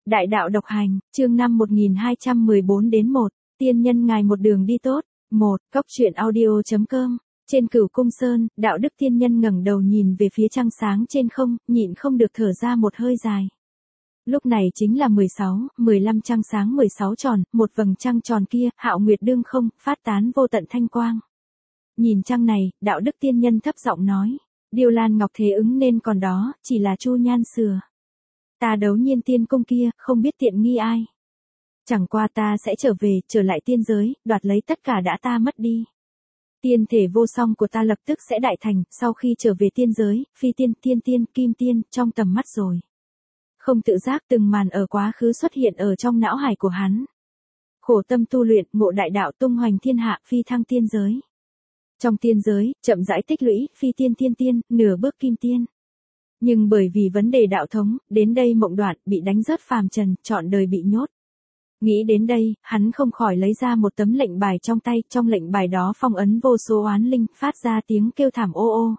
Đại đạo độc hành, chương 5 1214 đến 1, tiên nhân ngài một đường đi tốt. 1. Cốc truyện audio.com. Trên Cửu Cung Sơn, đạo đức tiên nhân ngẩng đầu nhìn về phía trăng sáng trên không, nhịn không được thở ra một hơi dài. Lúc này chính là 15 trăng sáng 16 tròn, một vầng trăng tròn kia, hạo nguyệt đương không, phát tán vô tận thanh quang. Nhìn trăng này, đạo đức tiên nhân thấp giọng nói, Điêu Lan Ngọc Thế ứng nên còn đó, chỉ là Chu Nhan sửa. Ta Đấu Nhiên tiên cung kia, không biết tiện nghi ai. Chẳng qua ta sẽ trở lại tiên giới, đoạt lấy tất cả đã ta mất đi. Tiên thể vô song của ta lập tức sẽ đại thành, sau khi trở về tiên giới, phi tiên, thiên tiên, kim tiên, trong tầm mắt rồi. Không tự giác từng màn ở quá khứ xuất hiện ở trong não hải của hắn. Khổ tâm tu luyện, ngộ đại đạo tung hoành thiên hạ, phi thăng tiên giới. Trong tiên giới, chậm rãi tích lũy, phi tiên thiên tiên, nửa bước kim tiên. Nhưng bởi vì vấn đề đạo thống, đến đây mộng đoạn, bị đánh rớt phàm trần, trọn đời bị nhốt. Nghĩ đến đây, hắn không khỏi lấy ra một tấm lệnh bài trong tay, trong lệnh bài đó phong ấn vô số oán linh, phát ra tiếng kêu thảm ô ô.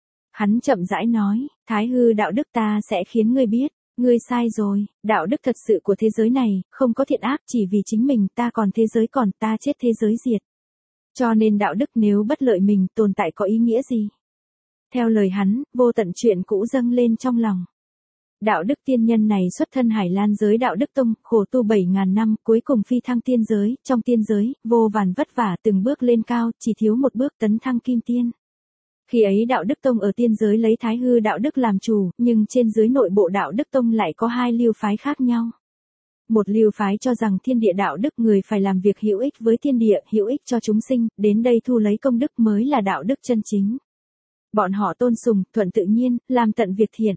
Hắn chậm rãi nói, Thái hư đạo đức ta sẽ khiến ngươi biết, ngươi sai rồi, đạo đức thật sự của thế giới này, không có thiện ác, chỉ vì chính mình, ta còn thế giới còn, ta chết thế giới diệt. Cho nên đạo đức nếu bất lợi mình, tồn tại có ý nghĩa gì? Theo lời hắn, vô tận chuyện cũ dâng lên trong lòng. Đạo đức tiên nhân này xuất thân Hải Lan giới đạo đức tông, khổ tu 7.000 năm, cuối cùng phi thăng tiên giới, trong tiên giới, vô vàn vất vả từng bước lên cao, chỉ thiếu một bước tấn thăng kim tiên. Khi ấy đạo đức tông ở tiên giới lấy Thái hư đạo đức làm chủ, nhưng trên dưới nội bộ đạo đức tông lại có hai lưu phái khác nhau. Một lưu phái cho rằng thiên địa đạo đức người phải làm việc hữu ích với thiên địa, hữu ích cho chúng sinh, đến đây thu lấy công đức mới là đạo đức chân chính. Bọn họ tôn sùng, thuận tự nhiên, làm tận việc thiện.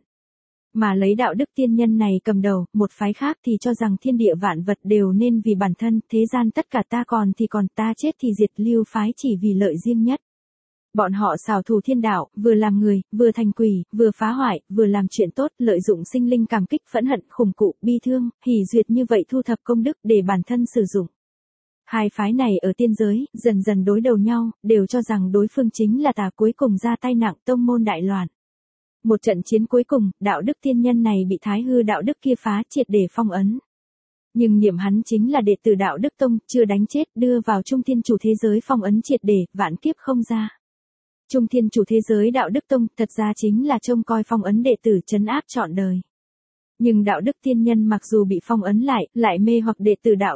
Mà lấy đạo đức tiên nhân này cầm đầu, một phái khác thì cho rằng thiên địa vạn vật đều nên vì bản thân, thế gian tất cả ta còn thì còn, ta chết thì diệt, lưu phái chỉ vì lợi riêng nhất. Bọn họ xảo thủ thiên đạo, vừa làm người, vừa thành quỷ, vừa phá hoại, vừa làm chuyện tốt, lợi dụng sinh linh cảm kích, phẫn hận, khủng cụ, bi thương, hỉ duyệt như vậy thu thập công đức để bản thân sử dụng. Hai phái này ở tiên giới, dần dần đối đầu nhau, đều cho rằng đối phương chính là tà, cuối cùng ra tay nặng, tông môn đại loạn. Một trận chiến cuối cùng, đạo đức tiên nhân này bị Thái hư đạo đức kia phá triệt để phong ấn. Nhưng niệm hắn chính là đệ tử đạo đức tông, chưa đánh chết, đưa vào trung thiên chủ thế giới phong ấn triệt để, vạn kiếp không ra. Trung thiên chủ thế giới đạo đức tông, thật ra chính là trông coi phong ấn đệ tử trấn áp trọn đời. Nhưng đạo đức tiên nhân mặc dù bị phong ấn lại mê hoặc đệ tử đạo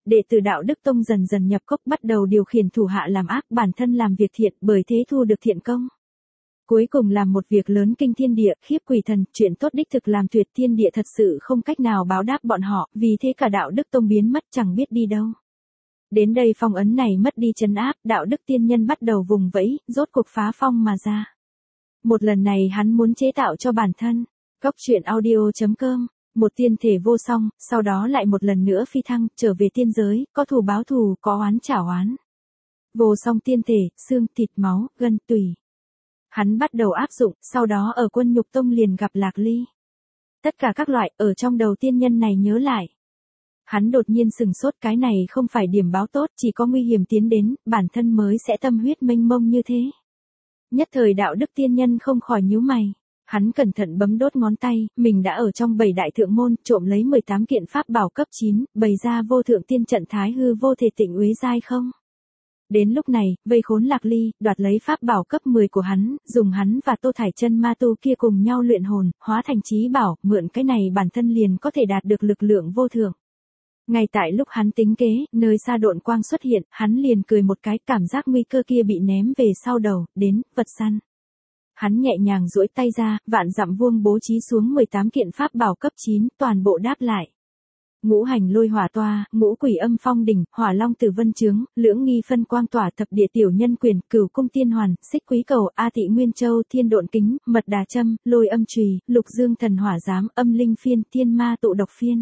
đức tông dần dần nhập cốc, bắt đầu điều khiển thủ hạ làm ác, bản thân làm việc thiện, bởi thế thu được thiện công. Cuối cùng làm một việc lớn kinh thiên địa, khiếp quỷ thần, chuyện tốt đích thực làm tuyệt, thiên địa thật sự không cách nào báo đáp bọn họ, vì thế cả đạo đức tông biến mất chẳng biết đi đâu. Đến đây phong ấn này mất đi trấn áp, đạo đức tiên nhân bắt đầu vùng vẫy, rốt cuộc phá phong mà ra. Một lần này hắn muốn chế tạo cho bản thân. Cốc truyện audio.com. Một tiên thể vô song, sau đó lại một lần nữa phi thăng, trở về tiên giới, có thù báo thù, có oán trả oán. Vô song tiên thể, xương, thịt, máu, gân, tủy. Hắn bắt đầu áp dụng, sau đó ở Quân Nhục Tông liền gặp Lạc Ly. Tất cả các loại, ở trong đầu tiên nhân này nhớ lại. Hắn đột nhiên sừng sốt, cái này không phải điểm báo tốt, chỉ có nguy hiểm tiến đến, bản thân mới sẽ tâm huyết mênh mông như thế. Nhất thời đạo đức tiên nhân không khỏi nhíu mày. Hắn cẩn thận bấm đốt ngón tay, mình đã ở trong 7 đại thượng môn, trộm lấy 18 kiện pháp bảo cấp 9, bày ra vô thượng tiên trận Thái hư vô thể tịnh uế giai không. Đến lúc này, vây khốn Lạc Ly, đoạt lấy pháp bảo cấp 10 của hắn, dùng hắn và Tô Thải Chân ma tu kia cùng nhau luyện hồn, hóa thành chí bảo, mượn cái này bản thân liền có thể đạt được lực lượng vô thượng. Ngay tại lúc hắn tính kế, nơi xa độn quang xuất hiện, hắn liền cười một cái, cảm giác nguy cơ kia bị ném về sau đầu, đến, vật săn. Hắn nhẹ nhàng duỗi tay ra, vạn dặm vuông bố trí xuống 18 kiện pháp bảo cấp 9, toàn bộ đáp lại. Ngũ hành lôi hỏa toa, ngũ quỷ âm phong đỉnh, hỏa long tử vân trướng, lưỡng nghi phân quang tỏa, thập địa tiểu nhân quyền, cửu cung tiên hoàn, xích quý cầu, a thị nguyên châu, thiên độn kính, mật đà châm, lôi âm chùy, lục dương thần hỏa giám, âm linh phiên, thiên ma tụ độc phiên.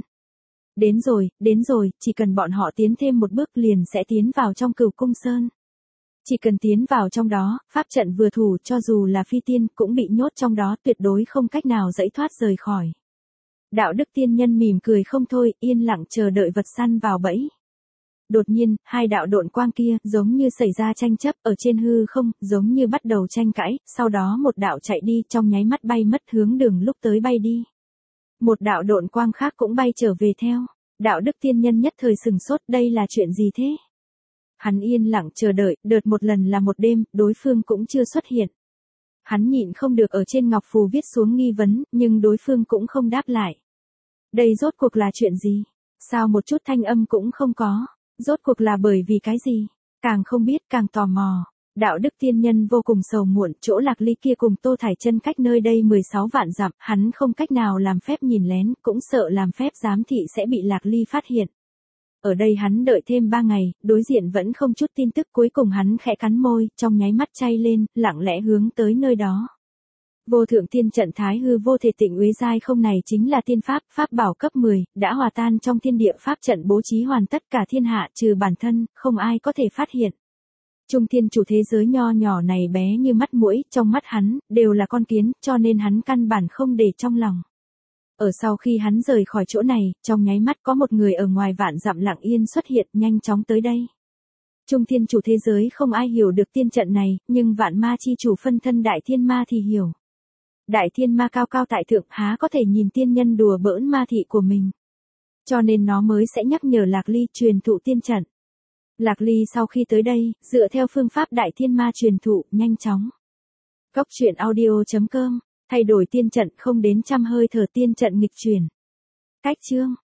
Đến rồi, chỉ cần bọn họ tiến thêm một bước liền sẽ tiến vào trong Cửu Cung Sơn. Chỉ cần tiến vào trong đó, pháp trận vừa thủ, cho dù là phi tiên cũng bị nhốt trong đó, tuyệt đối không cách nào giãy thoát rời khỏi. Đạo đức tiên nhân mỉm cười không thôi, yên lặng chờ đợi vật săn vào bẫy. Đột nhiên, hai đạo độn quang kia, giống như xảy ra tranh chấp, ở trên hư không, giống như bắt đầu tranh cãi, sau đó một đạo chạy đi, trong nháy mắt bay mất hướng đường lúc tới bay đi. Một đạo độn quang khác cũng bay trở về theo. Đạo đức tiên nhân nhất thời sừng sốt, đây là chuyện gì thế? Hắn yên lặng chờ đợi, đợt một lần là một đêm, đối phương cũng chưa xuất hiện. Hắn nhịn không được ở trên ngọc phù viết xuống nghi vấn, nhưng đối phương cũng không đáp lại. Đây rốt cuộc là chuyện gì? Sao một chút thanh âm cũng không có? Rốt cuộc là bởi vì cái gì? Càng không biết càng tò mò. Đạo đức tiên nhân vô cùng sầu muộn, chỗ Lạc Ly kia cùng Tô Thải Chân cách nơi đây 16 vạn dặm, hắn không cách nào làm phép nhìn lén, cũng sợ làm phép giám thị sẽ bị Lạc Ly phát hiện. Ở đây hắn đợi thêm 3 ngày, đối diện vẫn không chút tin tức, cuối cùng hắn khẽ cắn môi, trong nháy mắt chay lên, lặng lẽ hướng tới nơi đó. Vô thượng tiên trận Thái Hư Vô Thể Tịnh Uế giai không này chính là tiên pháp, pháp bảo cấp 10, đã hòa tan trong thiên địa pháp trận bố trí hoàn tất cả thiên hạ trừ bản thân, không ai có thể phát hiện. Trung thiên chủ thế giới nho nhỏ này bé như mắt muỗi, trong mắt hắn, đều là con kiến, cho nên hắn căn bản không để trong lòng. Ở sau khi hắn rời khỏi chỗ này, trong nháy mắt có một người ở ngoài vạn dặm lặng yên xuất hiện, nhanh chóng tới đây. Trung thiên chủ thế giới không ai hiểu được tiên trận này, nhưng vạn ma chi chủ phân thân đại thiên ma thì hiểu. Đại thiên ma cao cao tại thượng há có thể nhìn tiên nhân đùa bỡn ma thị của mình. Cho nên nó mới sẽ nhắc nhở Lạc Ly truyền thụ tiên trận. Lạc Ly sau khi tới đây, dựa theo phương pháp đại thiên ma truyền thụ, nhanh chóng. Cốc truyện audio.com, thay đổi tiên trận không đến trăm hơi thở tiên trận nghịch truyền. Cách chương.